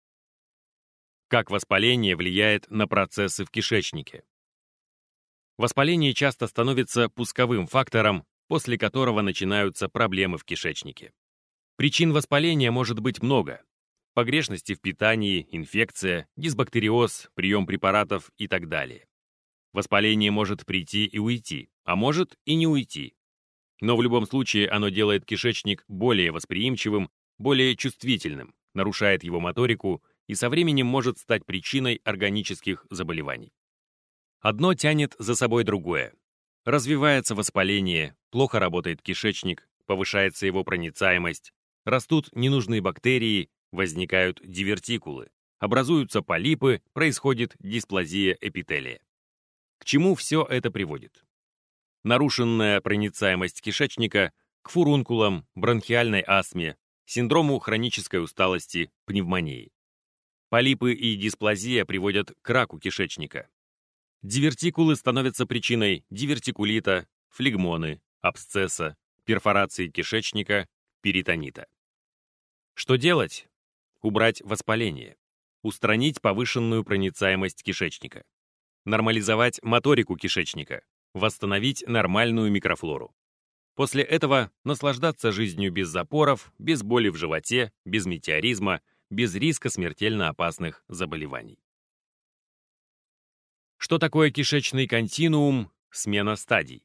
Как воспаление влияет на процессы в кишечнике? Воспаление часто становится пусковым фактором, после которого начинаются проблемы в кишечнике. Причин воспаления может быть много. Погрешности в питании, инфекция, дисбактериоз, прием препаратов и так далее. Воспаление может прийти и уйти, а может и не уйти. Но в любом случае оно делает кишечник более восприимчивым, более чувствительным, нарушает его моторику и со временем может стать причиной органических заболеваний. Одно тянет за собой другое. Развивается воспаление, плохо работает кишечник, повышается его проницаемость, растут ненужные бактерии, возникают дивертикулы, образуются полипы, происходит дисплазия эпителия. К чему все это приводит? Нарушенная проницаемость кишечника к фурункулам, бронхиальной астме, синдрому хронической усталости, пневмонии. Полипы и дисплазия приводят к раку кишечника. Дивертикулы становятся причиной дивертикулита, флегмоны, абсцесса, перфорации кишечника, перитонита. Что делать? Убрать воспаление. устранить повышенную проницаемость кишечника, нормализовать моторику кишечника, восстановить нормальную микрофлору. После этого наслаждаться жизнью без запоров, без боли в животе, без метеоризма, без риска смертельно опасных заболеваний. Что такое кишечный континуум, смена стадий?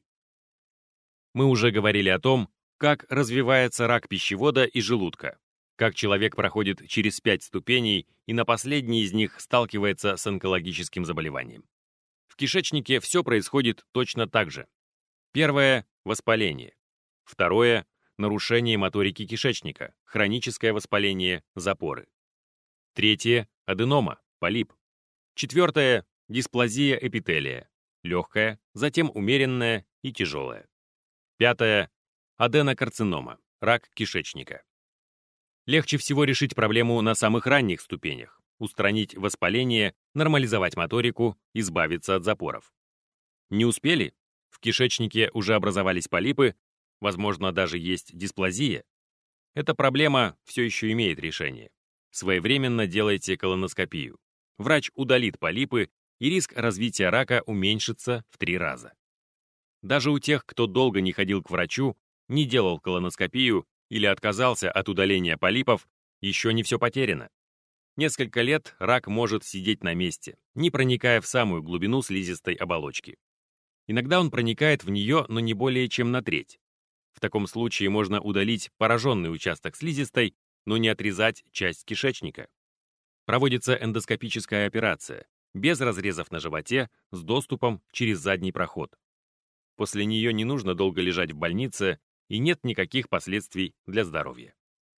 Мы уже говорили о том, как развивается рак пищевода и желудка, как человек проходит через пять ступеней и на последней из них сталкивается с онкологическим заболеванием. В кишечнике все происходит точно так же. Первое – воспаление. Второе – нарушение моторики кишечника, хроническое воспаление, запоры. Третье – аденома, полип. Четвертое – дисплазия эпителия, легкая, затем умеренная и тяжелая. Пятое – аденокарцинома, рак кишечника. Легче всего решить проблему на самых ранних ступенях, устранить воспаление, нормализовать моторику, избавиться от запоров. Не успели? В кишечнике уже образовались полипы, возможно, даже есть дисплазия. Эта проблема все еще имеет решение. Своевременно делайте колоноскопию. Врач удалит полипы, и риск развития рака уменьшится в три раза. Даже у тех, кто долго не ходил к врачу, не делал колоноскопию или отказался от удаления полипов, еще не все потеряно. Несколько лет рак может сидеть на месте, не проникая в самую глубину слизистой оболочки. Иногда он проникает в нее, но не более чем на треть. В таком случае можно удалить пораженный участок слизистой, но не отрезать часть кишечника. Проводится эндоскопическая операция, без разрезов на животе, с доступом через задний проход. После нее не нужно долго лежать в больнице и нет никаких последствий для здоровья.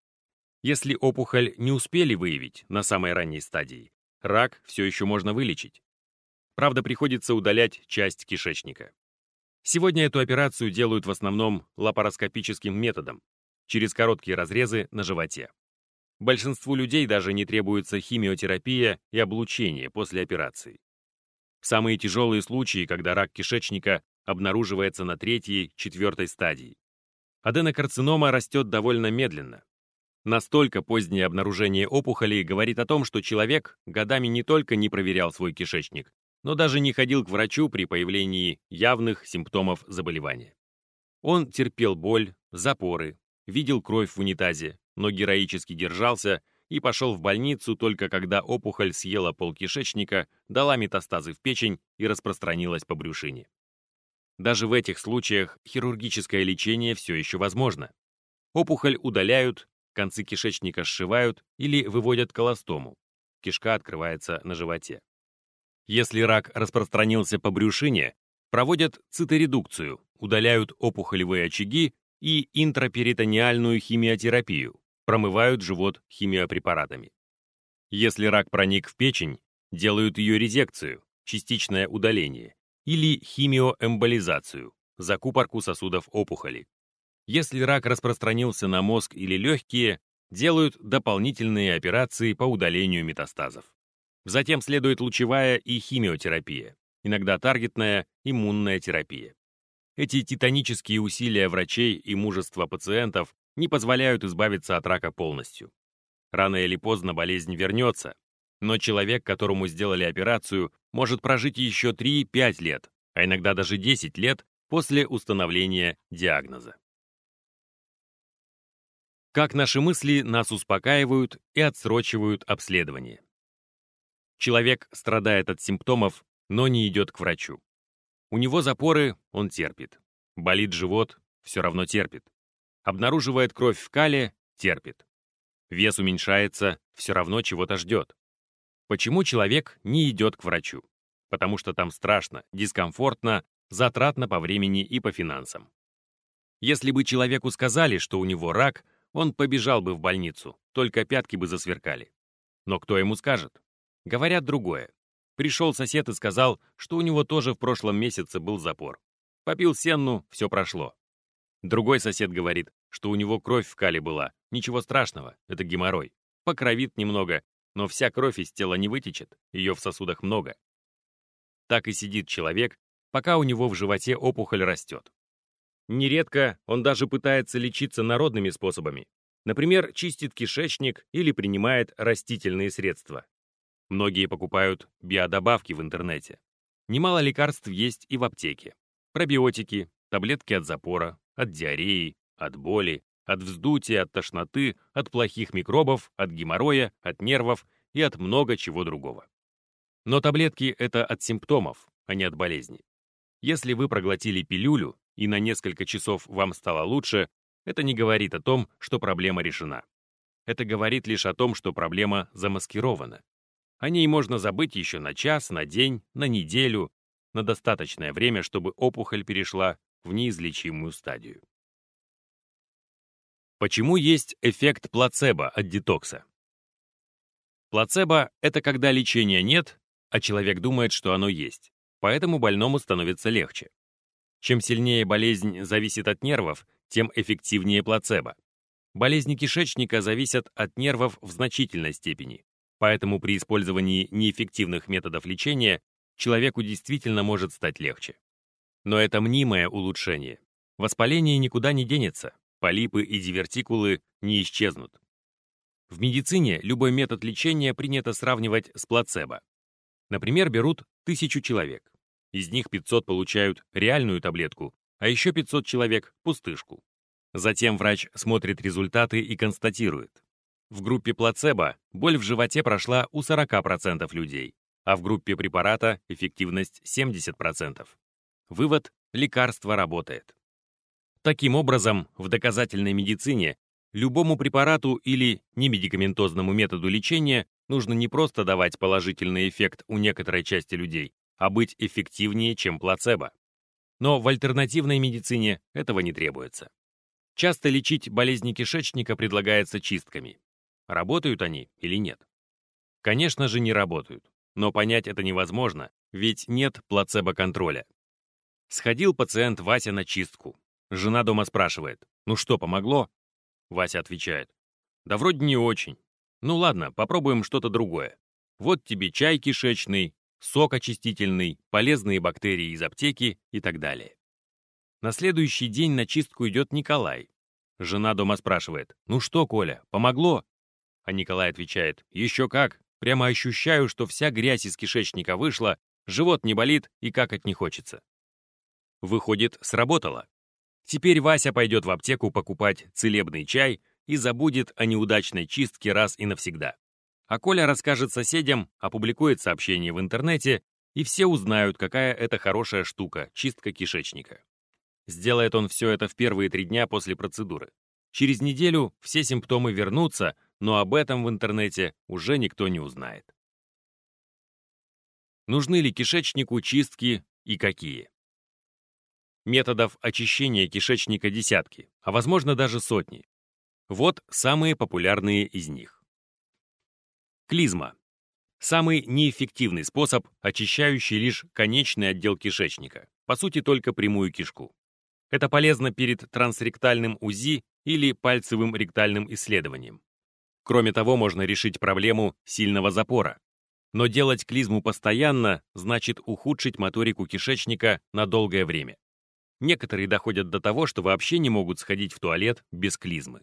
Если опухоль не успели выявить на самой ранней стадии, рак все еще можно вылечить. Правда, приходится удалять часть кишечника. Сегодня эту операцию делают в основном лапароскопическим методом, через короткие разрезы на животе. Большинству людей даже не требуется химиотерапия и облучение после операции. Самые тяжелые случаи, когда рак кишечника обнаруживается на третьей, четвертой стадии. Аденокарцинома растет довольно медленно. Настолько позднее обнаружение опухолей говорит о том, что человек годами не только не проверял свой кишечник, но даже не ходил к врачу при появлении явных симптомов заболевания. Он терпел боль, запоры, видел кровь в унитазе, но героически держался и пошел в больницу только когда опухоль съела полкишечника, дала метастазы в печень и распространилась по брюшине. Даже в этих случаях хирургическое лечение все еще возможно. Опухоль удаляют, концы кишечника сшивают или выводят колостому. Кишка открывается на животе. Если рак распространился по брюшине, проводят циторедукцию, удаляют опухолевые очаги и интраперитонеальную химиотерапию, промывают живот химиопрепаратами. Если рак проник в печень, делают ее резекцию, частичное удаление, или химиоэмболизацию, закупорку сосудов опухоли. Если рак распространился на мозг или легкие, делают дополнительные операции по удалению метастазов. Затем следует лучевая и химиотерапия, иногда таргетная иммунная терапия. Эти титанические усилия врачей и мужество пациентов не позволяют избавиться от рака полностью. Рано или поздно болезнь вернется, но человек, которому сделали операцию, может прожить еще три-пять лет, а иногда даже десять лет после установления диагноза. Как наши мысли нас успокаивают и отсрочивают обследование. Человек страдает от симптомов, но не идет к врачу. У него запоры, он терпит. Болит живот, все равно терпит. Обнаруживает кровь в кале, терпит. Вес уменьшается, все равно чего-то ждет. Почему человек не идет к врачу? Потому что там страшно, дискомфортно, затратно по времени и по финансам. Если бы человеку сказали, что у него рак, он побежал бы в больницу, только пятки бы засверкали. Но кто ему скажет? Говорят другое. Пришел сосед и сказал, что у него тоже в прошлом месяце был запор. Попил сенну, все прошло. Другой сосед говорит, что у него кровь в кале была. Ничего страшного, это геморрой. Покровит немного, но вся кровь из тела не вытечет, ее в сосудах много. Так и сидит человек, пока у него в животе опухоль растет. Нередко он даже пытается лечиться народными способами. Например, чистит кишечник или принимает растительные средства. Многие покупают биодобавки в интернете. Немало лекарств есть и в аптеке. Пробиотики, таблетки от запора, от диареи, от боли, от вздутия, от тошноты, от плохих микробов, от геморроя, от нервов и от много чего другого. Но таблетки — это от симптомов, а не от болезни. Если вы проглотили пилюлю и на несколько часов вам стало лучше, это не говорит о том, что проблема решена. Это говорит лишь о том, что проблема замаскирована. О ней можно забыть еще на час, на день, на неделю, на достаточное время, чтобы опухоль перешла в неизлечимую стадию. Почему есть эффект плацебо от детокса? Плацебо — это когда лечения нет, а человек думает, что оно есть, поэтому больному становится легче. Чем сильнее болезнь зависит от нервов, тем эффективнее плацебо. Болезни кишечника зависят от нервов в значительной степени, поэтому при использовании неэффективных методов лечения человеку действительно может стать легче. Но это мнимое улучшение. Воспаление никуда не денется, полипы и дивертикулы не исчезнут. В медицине любой метод лечения принято сравнивать с плацебо. Например, берут тысячу человек. Из них пятьсот получают реальную таблетку, а еще пятьсот человек — пустышку. Затем врач смотрит результаты и констатирует. В группе плацебо боль в животе прошла у сорока процентов людей, а в группе препарата эффективность семьдесят процентов. Вывод – лекарство работает. Таким образом, в доказательной медицине любому препарату или немедикаментозному методу лечения нужно не просто давать положительный эффект у некоторой части людей, а быть эффективнее, чем плацебо. Но в альтернативной медицине этого не требуется. Часто лечить болезни кишечника предлагается чистками. Работают они или нет? Конечно же, не работают. Но понять это невозможно, ведь нет плацебо-контроля. Сходил пациент Вася на чистку. Жена дома спрашивает: «Ну что, помогло?» Вася отвечает: «Да вроде не очень. Ну ладно, попробуем что-то другое. Вот тебе чай кишечный, сок очистительный, полезные бактерии из аптеки и так далее». На следующий день на чистку идет Николай. Жена дома спрашивает: «Ну что, Коля, помогло?» А Николай отвечает: «Еще как. Прямо ощущаю, что вся грязь из кишечника вышла, живот не болит и какать не хочется». Выходит, сработало. Теперь Вася пойдет в аптеку покупать целебный чай и забудет о неудачной чистке раз и навсегда. А Коля расскажет соседям, опубликует сообщение в интернете, и все узнают, какая это хорошая штука — чистка кишечника. Сделает он все это в первые три дня после процедуры. Через неделю все симптомы вернутся, но об этом в интернете уже никто не узнает. Нужны ли кишечнику чистки и какие? Методов очищения кишечника десятки, а возможно даже сотни. Вот самые популярные из них. Клизма. Самый неэффективный способ, очищающий лишь конечный отдел кишечника, по сути только прямую кишку. Это полезно перед трансректальным УЗИ или пальцевым ректальным исследованием. Кроме того, можно решить проблему сильного запора. Но делать клизму постоянно значит ухудшить моторику кишечника на долгое время. Некоторые доходят до того, что вообще не могут сходить в туалет без клизмы.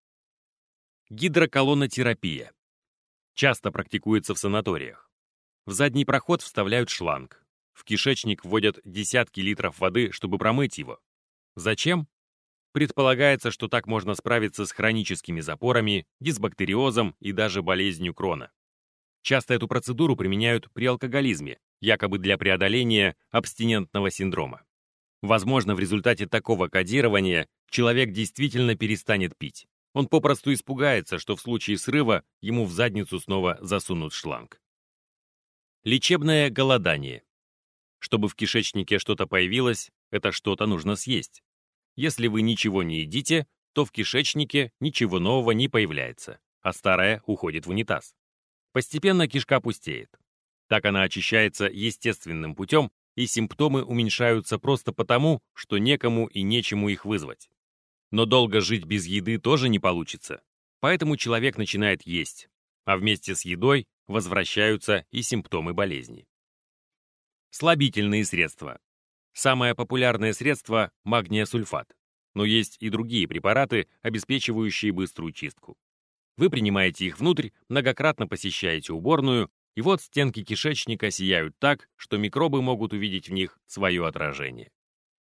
Гидроколонотерапия. Часто практикуется в санаториях. В задний проход вставляют шланг. В кишечник вводят десятки литров воды, чтобы промыть его. Зачем? Предполагается, что так можно справиться с хроническими запорами, дисбактериозом и даже болезнью Крона. Часто эту процедуру применяют при алкоголизме, якобы для преодоления абстинентного синдрома. Возможно, в результате такого кодирования человек действительно перестанет пить. Он попросту испугается, что в случае срыва ему в задницу снова засунут шланг. Лечебное голодание. Чтобы в кишечнике что-то появилось, это что-то нужно съесть. Если вы ничего не едите, то в кишечнике ничего нового не появляется, а старое уходит в унитаз. Постепенно кишка пустеет. Так она очищается естественным путем, и симптомы уменьшаются просто потому, что некому и нечему их вызвать. Но долго жить без еды тоже не получится, поэтому человек начинает есть, а вместе с едой возвращаются и симптомы болезни. Слабительные средства. Самое популярное средство – магния-сульфат, но есть и другие препараты, обеспечивающие быструю чистку. Вы принимаете их внутрь, многократно посещаете уборную, И вот стенки кишечника сияют так, что микробы могут увидеть в них свое отражение.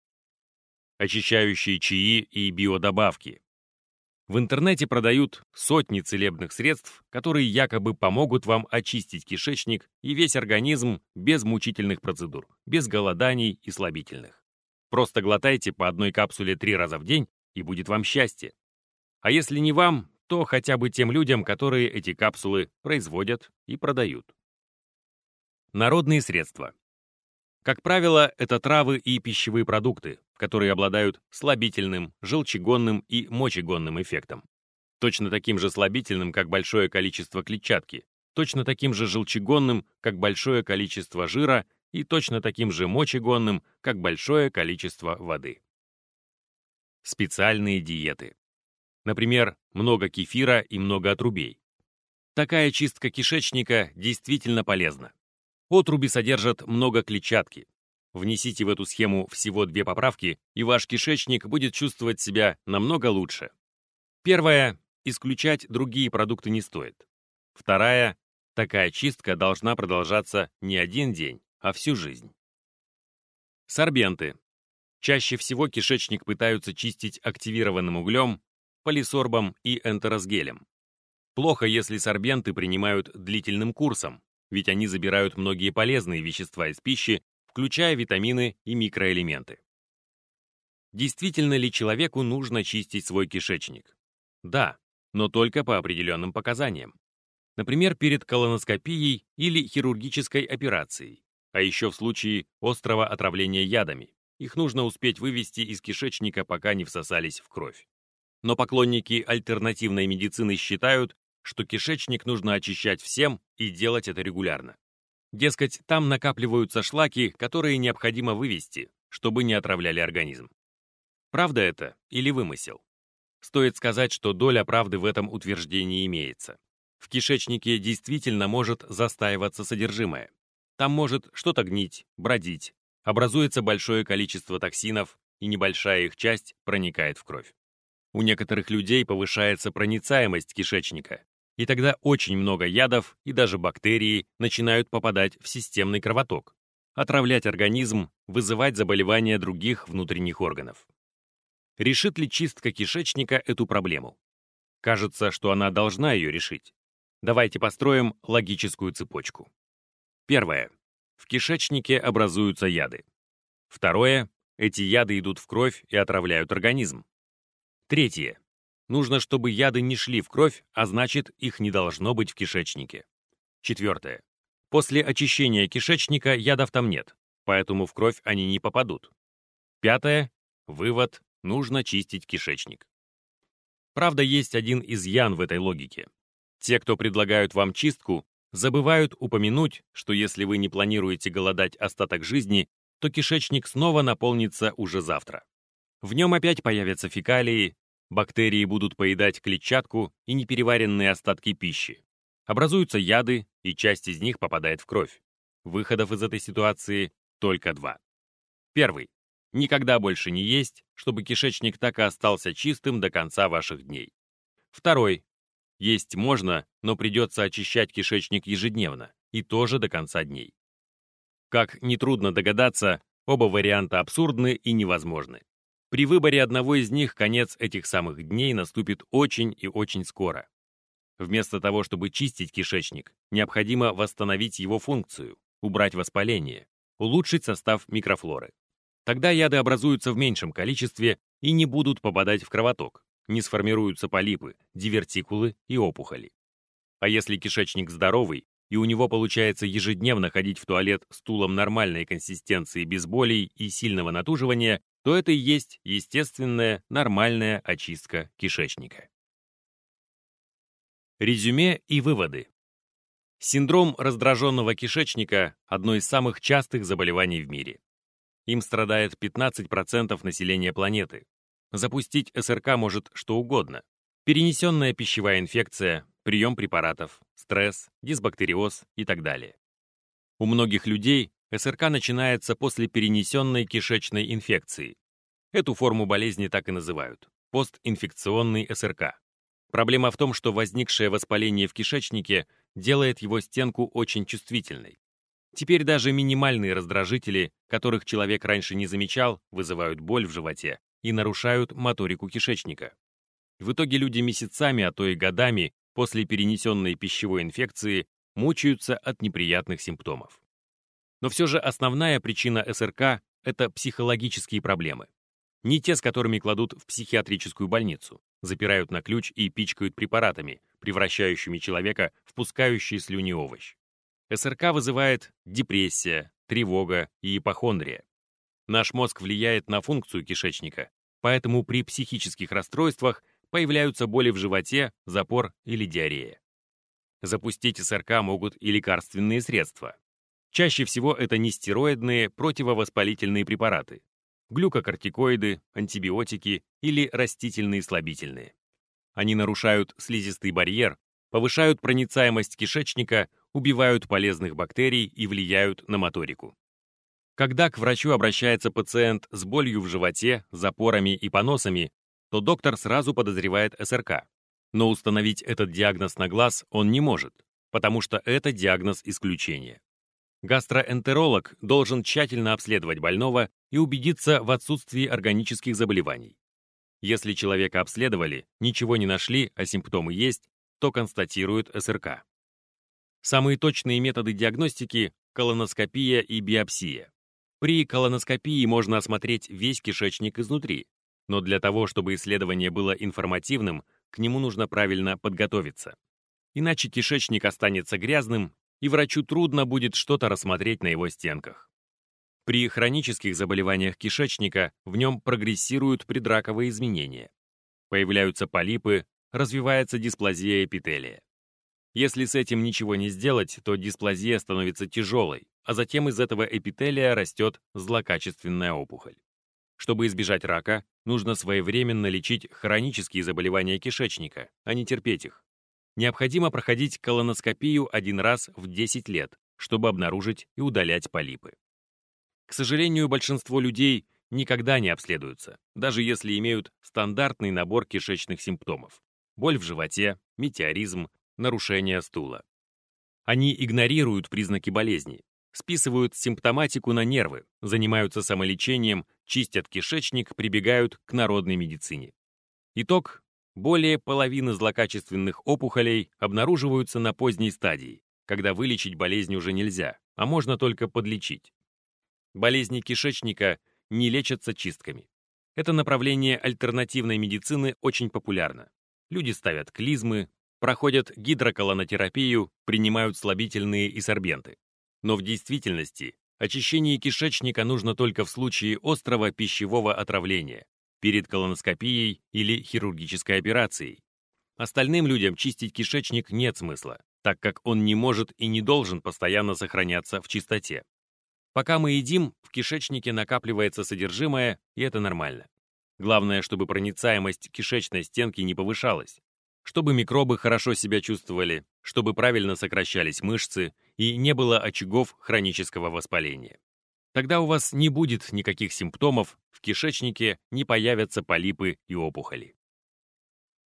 Очищающие чаи и биодобавки. В интернете продают сотни целебных средств, которые якобы помогут вам очистить кишечник и весь организм без мучительных процедур, без голоданий и слабительных. Просто глотайте по одной капсуле три раза в день, и будет вам счастье. А если не вам, то хотя бы тем людям, которые эти капсулы производят и продают. Народные средства. Как правило, это травы и пищевые продукты, которые обладают слабительным, желчегонным и мочегонным эффектом. Точно таким же слабительным, как большое количество клетчатки, точно таким же желчегонным, как большое количество жира, и точно таким же мочегонным, как большое количество воды. Специальные диеты. Например, много кефира и много отрубей. Такая чистка кишечника действительно полезна. Отруби содержат много клетчатки. Внесите в эту схему всего две поправки, и ваш кишечник будет чувствовать себя намного лучше. Первая – исключать другие продукты не стоит. Вторая – такая чистка должна продолжаться не один день, а всю жизнь. Сорбенты. Чаще всего кишечник пытаются чистить активированным углем, полисорбом и энтеросгелем. Плохо, если сорбенты принимают длительным курсом, ведь они забирают многие полезные вещества из пищи, включая витамины и микроэлементы. Действительно ли человеку нужно чистить свой кишечник? Да, но только по определенным показаниям. Например, перед колоноскопией или хирургической операцией, а еще в случае острого отравления ядами. Их нужно успеть вывести из кишечника, пока не всосались в кровь. Но поклонники альтернативной медицины считают, что кишечник нужно очищать всем и делать это регулярно. Дескать, там накапливаются шлаки, которые необходимо вывести, чтобы не отравляли организм. Правда это или вымысел? Стоит сказать, что доля правды в этом утверждении имеется. В кишечнике действительно может застаиваться содержимое. Там может что-то гнить, бродить, образуется большое количество токсинов, и небольшая их часть проникает в кровь. У некоторых людей повышается проницаемость кишечника, и тогда очень много ядов и даже бактерий начинают попадать в системный кровоток, отравлять организм, вызывать заболевания других внутренних органов. Решит ли чистка кишечника эту проблему? Кажется, что она должна ее решить. Давайте построим логическую цепочку. Первое. В кишечнике образуются яды. Второе. Эти яды идут в кровь и отравляют организм. Третье. Нужно, чтобы яды не шли в кровь, а значит, их не должно быть в кишечнике. Четвертое. После очищения кишечника ядов там нет, поэтому в кровь они не попадут. Пятое. Вывод. Нужно чистить кишечник. Правда, есть один изъян в этой логике. Те, кто предлагают вам чистку, забывают упомянуть, что если вы не планируете голодать остаток жизни, то кишечник снова наполнится уже завтра. В нем опять появятся фекалии, бактерии будут поедать клетчатку и непереваренные остатки пищи. Образуются яды, и часть из них попадает в кровь. Выходов из этой ситуации только два. Первый. Никогда больше не есть, чтобы кишечник так и остался чистым до конца ваших дней. Второй. Есть можно, но придется очищать кишечник ежедневно, и тоже до конца дней. Как нетрудно догадаться, оба варианта абсурдны и невозможны. При выборе одного из них конец этих самых дней наступит очень и очень скоро. Вместо того, чтобы чистить кишечник, необходимо восстановить его функцию, убрать воспаление, улучшить состав микрофлоры. Тогда яды образуются в меньшем количестве и не будут попадать в кровоток, не сформируются полипы, дивертикулы и опухоли. А если кишечник здоровый, и у него получается ежедневно ходить в туалет стулом нормальной консистенции без болей и сильного натуживания, то это и есть естественная, нормальная очистка кишечника. Резюме и выводы. Синдром раздраженного кишечника – одно из самых частых заболеваний в мире. Им страдает пятнадцать процентов населения планеты. Запустить СРК может что угодно. Перенесенная пищевая инфекция, прием препаратов, стресс, дисбактериоз и так далее. У многих людей СРК начинается после перенесенной кишечной инфекции. Эту форму болезни так и называют – постинфекционный СРК. Проблема в том, что возникшее воспаление в кишечнике делает его стенку очень чувствительной. Теперь даже минимальные раздражители, которых человек раньше не замечал, вызывают боль в животе и нарушают моторику кишечника. В итоге люди месяцами, а то и годами после перенесенной пищевой инфекции мучаются от неприятных симптомов. Но все же основная причина эс эр ка – это психологические проблемы. Не те, с которыми кладут в психиатрическую больницу, запирают на ключ и пичкают препаратами, превращающими человека в пускающий слюни овощ. эс эр ка вызывает депрессия, тревога и ипохондрия. Наш мозг влияет на функцию кишечника, поэтому при психических расстройствах появляются боли в животе, запор или диарея. Запустить эс эр ка могут и лекарственные средства. Чаще всего это нестероидные противовоспалительные препараты, глюкокортикоиды, антибиотики или растительные слабительные. Они нарушают слизистый барьер, повышают проницаемость кишечника, убивают полезных бактерий и влияют на моторику. Когда к врачу обращается пациент с болью в животе, запорами и поносами, то доктор сразу подозревает эс эр ка. Но установить этот диагноз на глаз он не может, потому что это диагноз исключения. Гастроэнтеролог должен тщательно обследовать больного и убедиться в отсутствии органических заболеваний. Если человека обследовали, ничего не нашли, а симптомы есть, то констатируют эс эр ка. Самые точные методы диагностики – колоноскопия и биопсия. При колоноскопии можно осмотреть весь кишечник изнутри, но для того, чтобы исследование было информативным, к нему нужно правильно подготовиться. Иначе кишечник останется грязным, и врачу трудно будет что-то рассмотреть на его стенках. При хронических заболеваниях кишечника в нем прогрессируют предраковые изменения. Появляются полипы, развивается дисплазия эпителия. Если с этим ничего не сделать, то дисплазия становится тяжелой, а затем из этого эпителия растет злокачественная опухоль. Чтобы избежать рака, нужно своевременно лечить хронические заболевания кишечника, а не терпеть их. Необходимо проходить колоноскопию один раз в десять лет, чтобы обнаружить и удалять полипы. К сожалению, большинство людей никогда не обследуются, даже если имеют стандартный набор кишечных симптомов: боль в животе, метеоризм, нарушение стула. Они игнорируют признаки болезни, списывают симптоматику на нервы, занимаются самолечением, чистят кишечник, прибегают к народной медицине. Итог: более половины злокачественных опухолей обнаруживаются на поздней стадии, когда вылечить болезнь уже нельзя, а можно только подлечить. Болезни кишечника не лечатся чистками. Это направление альтернативной медицины очень популярно. Люди ставят клизмы, проходят гидроколонотерапию, принимают слабительные и сорбенты. Но в действительности очищение кишечника нужно только в случае острого пищевого отравления, перед колоноскопией или хирургической операцией. Остальным людям чистить кишечник нет смысла, так как он не может и не должен постоянно сохраняться в чистоте. Пока мы едим, в кишечнике накапливается содержимое, и это нормально. Главное, чтобы проницаемость кишечной стенки не повышалась, чтобы микробы хорошо себя чувствовали, чтобы правильно сокращались мышцы и не было очагов хронического воспаления. Тогда у вас не будет никаких симптомов, в кишечнике не появятся полипы и опухоли.